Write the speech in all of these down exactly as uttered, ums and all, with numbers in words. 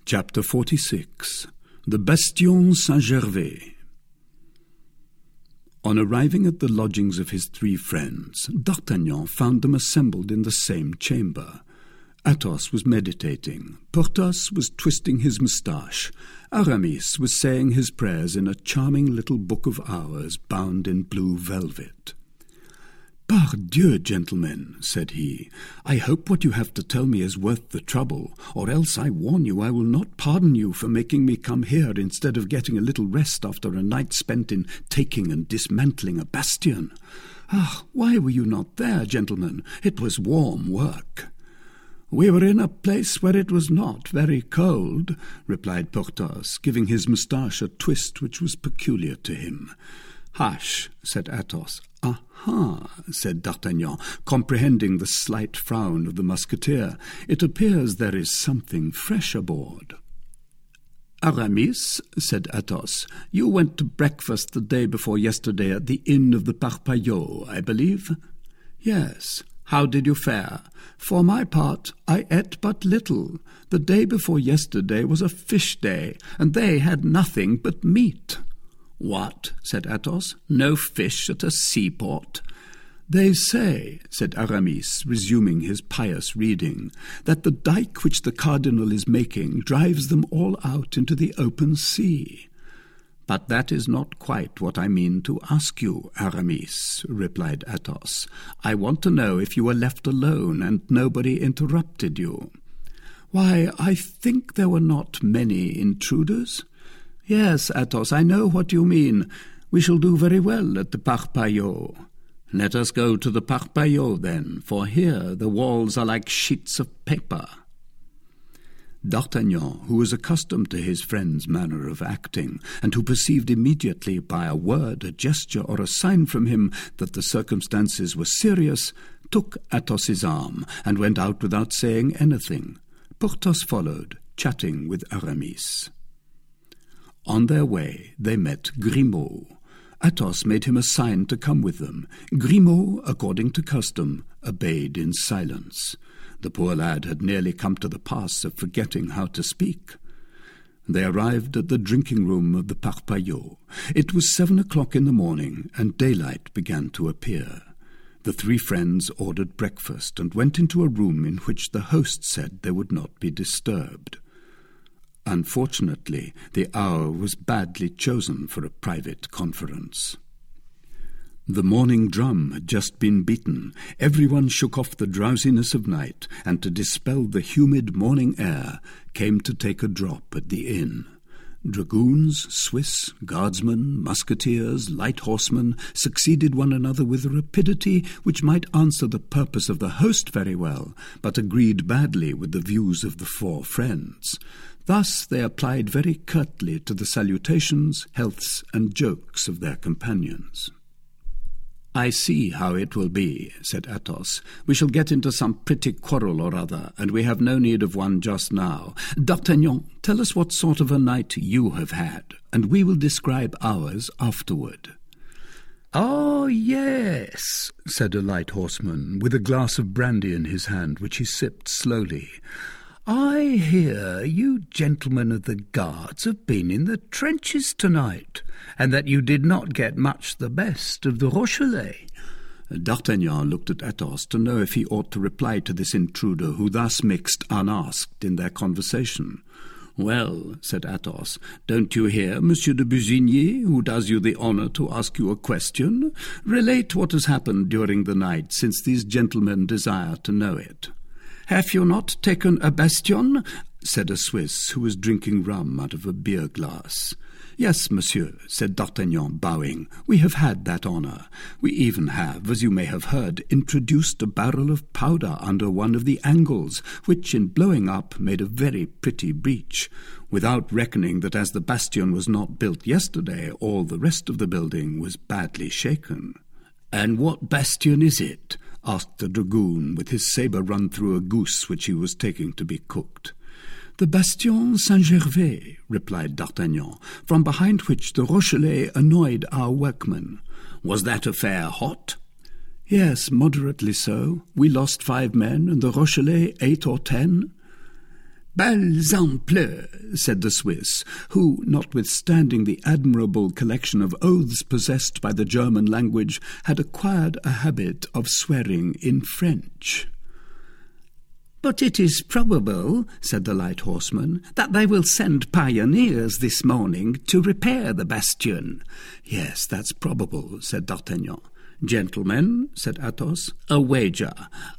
Chapter forty-six. The Bastion Saint-Gervais. On arriving at the lodgings of his three friends, D'Artagnan found them assembled in the same chamber. Athos was meditating, Porthos was twisting his moustache, Aramis was saying his prayers in a charming little book of hours bound in blue velvet. "Pardieu, gentlemen," said he, "I hope what you have to tell me is worth the trouble, or else I warn you I will not pardon you for making me come here instead of getting a little rest after a night spent in taking and dismantling a bastion. Ah, why were you not there, gentlemen? It was warm work." "We were in a place where it was not very cold," replied Porthos, giving his moustache a twist which was peculiar to him. "Hush," said Athos. "Aha," said D'Artagnan, comprehending the slight frown of the musketeer. "It appears there is something fresh aboard." "Aramis," said Athos, "you went to breakfast the day before yesterday at the inn of the Parpaillot, I believe?" "Yes. How did you fare?" "For my part, I ate but little. The day before yesterday was a fish day, and they had nothing but meat." "What?" said Athos. "No fish at a seaport?" "They say," said Aramis, resuming his pious reading, "that the dike which the cardinal is making drives them all out into the open sea." "But that is not quite what I mean to ask you, Aramis," replied Athos. "I want to know if you were left alone and nobody interrupted you." "Why, I think there were not many intruders." "Yes, Athos, I know what you mean. We shall do very well at the Parpaillot." "Let us go to the Parpaillot, then, for here the walls are like sheets of paper." D'Artagnan, who was accustomed to his friend's manner of acting, and who perceived immediately by a word, a gesture, or a sign from him that the circumstances were serious, took Athos's arm and went out without saying anything. Porthos followed, chatting with Aramis. On their way they met Grimaud. Athos made him a sign to come with them. Grimaud, according to custom, obeyed in silence. The poor lad had nearly come to the pass of forgetting how to speak. They arrived at the drinking-room of the Parpaillot. It was seven o'clock in the morning, and daylight began to appear. The three friends ordered breakfast and went into a room in which the host said they would not be disturbed. Unfortunately, the hour was badly chosen for a private conference. The morning drum had just been beaten. Everyone shook off the drowsiness of night, and to dispel the humid morning air, came to take a drop at the inn. Dragoons, Swiss, guardsmen, musketeers, light horsemen succeeded one another with a rapidity which might answer the purpose of the host very well, but agreed badly with the views of the four friends. Thus they applied very curtly to the salutations, healths, and jokes of their companions. "I see how it will be," said Athos. "We shall get into some pretty quarrel or other, and we have no need of one just now. D'Artagnan, tell us what sort of a night you have had, and we will describe ours afterward." "Oh, yes," said a light horseman, with a glass of brandy in his hand, which he sipped slowly. "I hear you gentlemen of the Guards have been in the trenches tonight, and that you did not get much the best of the Rochellais." D'Artagnan looked at Athos to know if he ought to reply to this intruder who thus mixed unasked in their conversation. "Well," said Athos, "don't you hear Monsieur de Busigny, who does you the honour to ask you a question? Relate what has happened during the night, since these gentlemen desire to know it." "Have you not taken a bastion?" said a Swiss, who was drinking rum out of a beer-glass. "Yes, monsieur," said D'Artagnan, bowing. "We have had that honour. We even have, as you may have heard, introduced a barrel of powder under one of the angles, which, in blowing up, made a very pretty breach, without reckoning that as the bastion was not built yesterday, all the rest of the building was badly shaken." "And what bastion is it?" asked the dragoon, with his sabre run through a goose which he was taking to be cooked. "The Bastion Saint-Gervais," replied D'Artagnan, "from behind which the Rochellais annoyed our workmen." "Was that affair hot?" "Yes, moderately so. We lost five men, and the Rochellais eight or ten." "Balsample," said the Swiss, who, notwithstanding the admirable collection of oaths possessed by the German language, had acquired a habit of swearing in French. "But it is probable," said the light horseman, "that they will send pioneers this morning to repair the bastion." "Yes, that's probable," said D'Artagnan. "Gentlemen," said Athos, "a wager."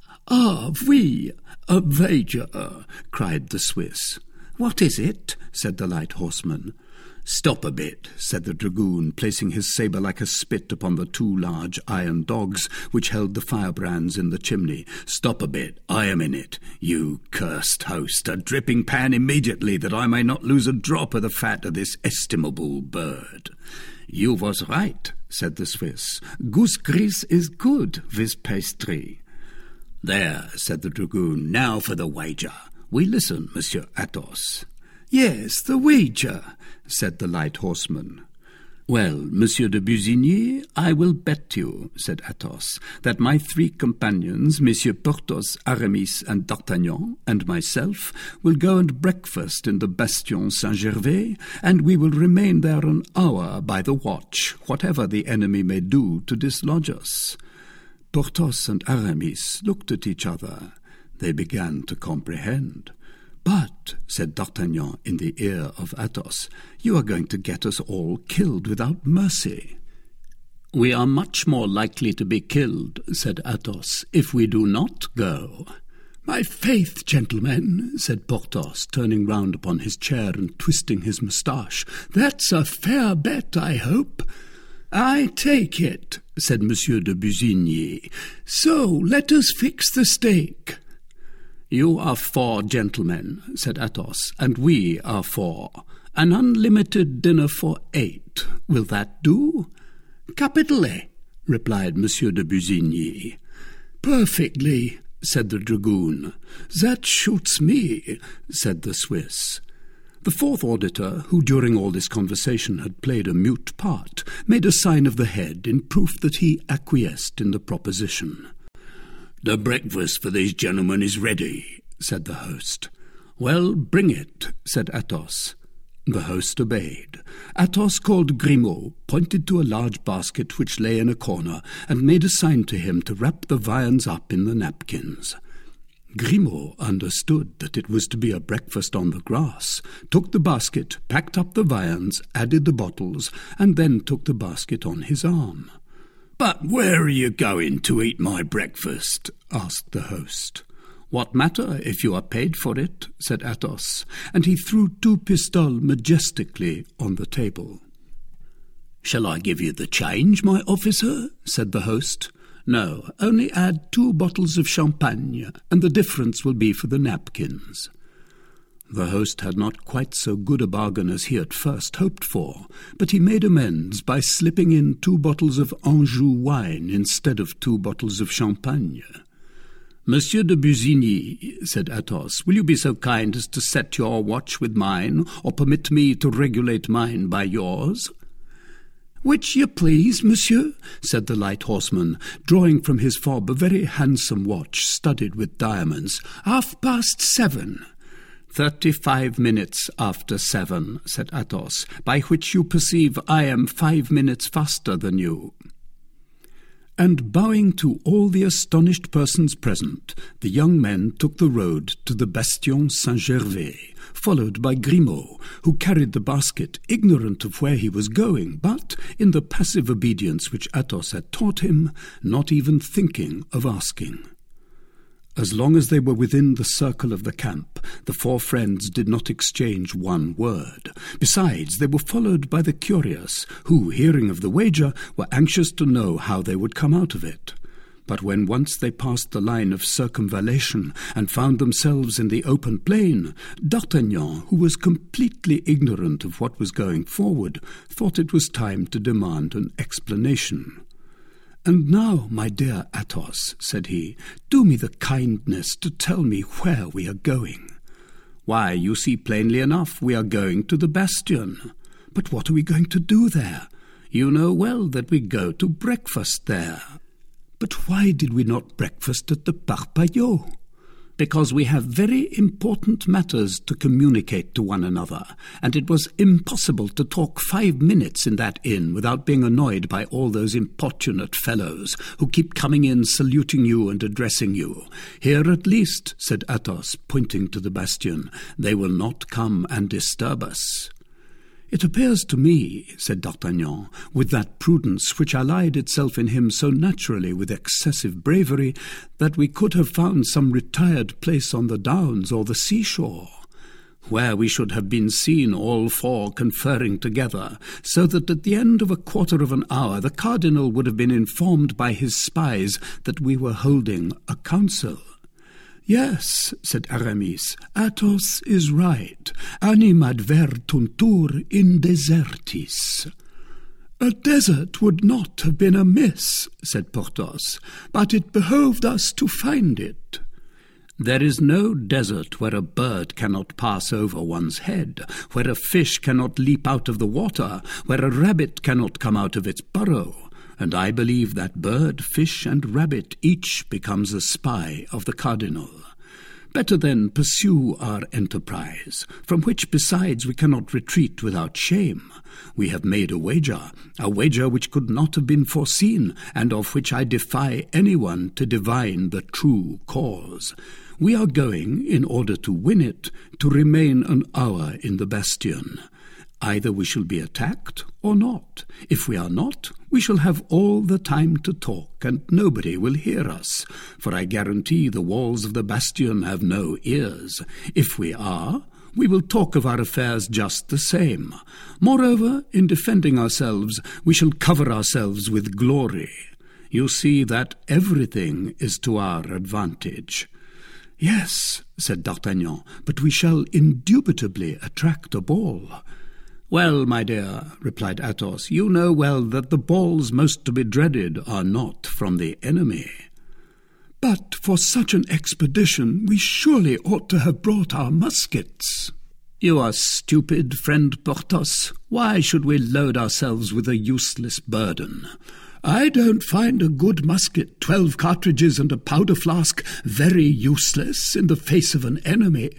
"Ah, oui, a wager," cried the Swiss. "What is it?" said the light horseman. "Stop a bit," said the dragoon, placing his sabre like a spit upon the two large iron dogs which held the firebrands in the chimney. "Stop a bit, I am in it. You cursed host, a dripping pan immediately, that I may not lose a drop of the fat of this estimable bird." "You was right," said the Swiss. "Goose grease is good with pastry." "There," said the dragoon, "now for the wager. We listen, Monsieur Athos." "Yes, the wager," said the light horseman. "Well, Monsieur de Busigny, I will bet you," said Athos, "that my three companions, Messieurs Porthos, Aramis, and D'Artagnan, and myself, will go and breakfast in the Bastion Saint-Gervais, and we will remain there an hour by the watch, whatever the enemy may do to dislodge us." Porthos and Aramis looked at each other. They began to comprehend. "But," said D'Artagnan in the ear of Athos, "you are going to get us all killed without mercy." "We are much more likely to be killed," said Athos, "if we do not go." "My faith, gentlemen," said Porthos, turning round upon his chair and twisting his moustache, "that's a fair bet, I hope." "I take it," said Monsieur de Busigny. "So let us fix the stake." "You are four gentlemen," said Athos, "and we are four. An unlimited dinner for eight. Will that do?" "Capitally," replied Monsieur de Busigny. "Perfectly," said the dragoon. "That shoots me," said the Swiss. The fourth auditor, who during all this conversation had played a mute part, made a sign of the head in proof that he acquiesced in the proposition. "The breakfast for these gentlemen is ready," said the host. "Well, bring it," said Athos. The host obeyed. Athos called Grimaud, pointed to a large basket which lay in a corner, and made a sign to him to wrap the viands up in the napkins. Grimaud understood that it was to be a breakfast on the grass, took the basket, packed up the viands, added the bottles, and then took the basket on his arm. "But where are you going to eat my breakfast?" asked the host. "What matter if you are paid for it?" said Athos, and he threw two pistoles majestically on the table. "Shall I give you the change, my officer?" said the host. "No, only add two bottles of champagne, and the difference will be for the napkins." The host had not quite so good a bargain as he at first hoped for, but he made amends by slipping in two bottles of Anjou wine instead of two bottles of champagne. "Monsieur de Busigny," said Athos, "will you be so kind as to set your watch with mine, or permit me to regulate mine by yours?" "Which you please, monsieur," said the light horseman, drawing from his fob a very handsome watch studded with diamonds. "Half past seven." "Thirty-five minutes after seven," said Athos, "by which you perceive I am five minutes faster than you." And bowing to all the astonished persons present, the young men took the road to the Bastion Saint-Gervais, followed by Grimaud, who carried the basket, ignorant of where he was going, but, in the passive obedience which Athos had taught him, not even thinking of asking. As long as they were within the circle of the camp, the four friends did not exchange one word. Besides, they were followed by the curious, who, hearing of the wager, were anxious to know how they would come out of it. But when once they passed the line of circumvallation and found themselves in the open plain, D'Artagnan, who was completely ignorant of what was going forward, thought it was time to demand an explanation. "And now, my dear Athos," said he, "do me the kindness to tell me where we are going." "Why, you see plainly enough we are going to the Bastion." "But what are we going to do there?" "You know well that we go to breakfast there." "But why did we not breakfast at the Parpaillot?" because we have very important matters to communicate to one another, and it was impossible to talk five minutes in that inn without being annoyed by all those importunate fellows who keep coming in, saluting you and addressing you. Here at least, said Athos, pointing to the bastion, they will not come and disturb us. It appears to me, said D'Artagnan, with that prudence which allied itself in him so naturally with excessive bravery, that we could have found some retired place on the downs or the seashore, where we should have been seen all four conferring together, so that at the end of a quarter of an hour the cardinal would have been informed by his spies that we were holding a council. Yes, said Aramis, Athos is right. Anim advertuntur in desertis. A desert would not have been amiss, said Porthos, but it behoved us to find it. There is no desert where a bird cannot pass over one's head, where a fish cannot leap out of the water, where a rabbit cannot come out of its burrow. And I believe that bird, fish, and rabbit each becomes a spy of the cardinal. Better then pursue our enterprise, from which besides we cannot retreat without shame. We have made a wager, a wager which could not have been foreseen, and of which I defy anyone to divine the true cause. We are going, in order to win it, to remain an hour in the bastion. Either we shall be attacked or not. If we are not, we shall have all the time to talk, and nobody will hear us, for I guarantee the walls of the bastion have no ears. If we are, we will talk of our affairs just the same. Moreover, in defending ourselves, we shall cover ourselves with glory. You see that everything is to our advantage. Yes, said D'Artagnan, but we shall indubitably attract a ball. Well, my dear, replied Athos, you know well that the balls most to be dreaded are not from the enemy. But for such an expedition we surely ought to have brought our muskets. You are stupid, friend Porthos. Why should we load ourselves with a useless burden? I don't find a good musket, twelve cartridges and a powder flask very useless in the face of an enemy.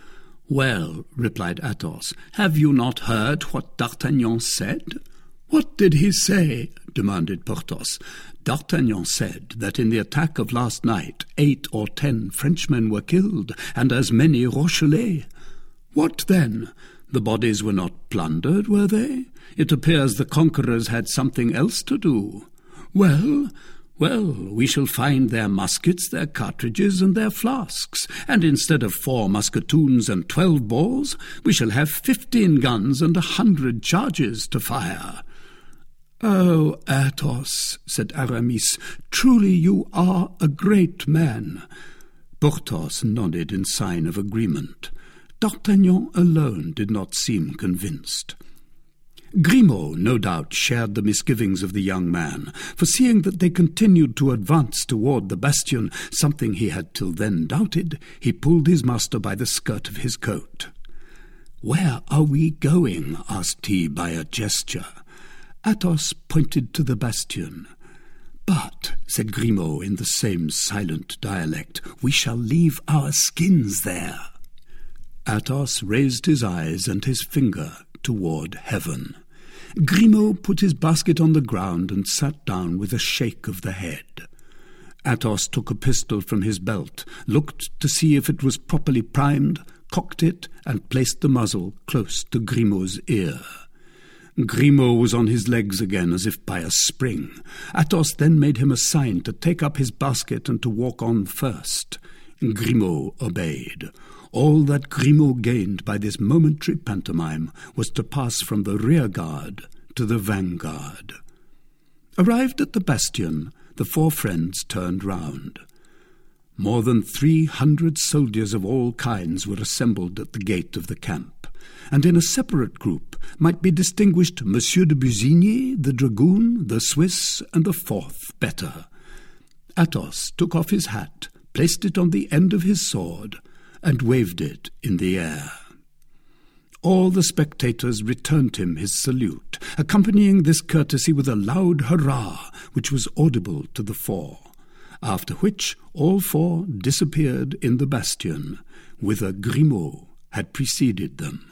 Well, replied Athos, have you not heard what D'Artagnan said? What did he say? Demanded Porthos. D'Artagnan said that in the attack of last night eight or ten Frenchmen were killed, and as many Rochellais. What then? The bodies were not plundered, were they? It appears the conquerors had something else to do. Well, well, we shall find their muskets, their cartridges, and their flasks, and instead of four musketoons and twelve balls, we shall have fifteen guns and a hundred charges to fire. Oh, Athos, said Aramis, truly you are a great man. Porthos nodded in sign of agreement. D'Artagnan alone did not seem convinced. Grimaud, no doubt, shared the misgivings of the young man, for seeing that they continued to advance toward the bastion, something he had till then doubted, he pulled his master by the skirt of his coat. "Where are we going?" asked he by a gesture. Athos pointed to the bastion. "But," said Grimaud in the same silent dialect, "we shall leave our skins there." Athos raised his eyes and his finger toward heaven. Grimaud put his basket on the ground and sat down with a shake of the head. Athos took a pistol from his belt, looked to see if it was properly primed, cocked it, and placed the muzzle close to Grimaud's ear. Grimaud was on his legs again as if by a spring. Athos then made him a sign to take up his basket and to walk on first. Grimaud obeyed. All that Grimaud gained by this momentary pantomime was to pass from the rear-guard to the vanguard. Arrived at the bastion, the four friends turned round. More than three hundred soldiers of all kinds were assembled at the gate of the camp, and in a separate group might be distinguished Monsieur de Busigny, the dragoon, the Swiss, and the fourth better. Athos took off his hat, placed it on the end of his sword, and waved it in the air. All the spectators returned him his salute, accompanying this courtesy with a loud hurrah, which was audible to the four. after which all four disappeared in the bastion, whither Grimaud had preceded them.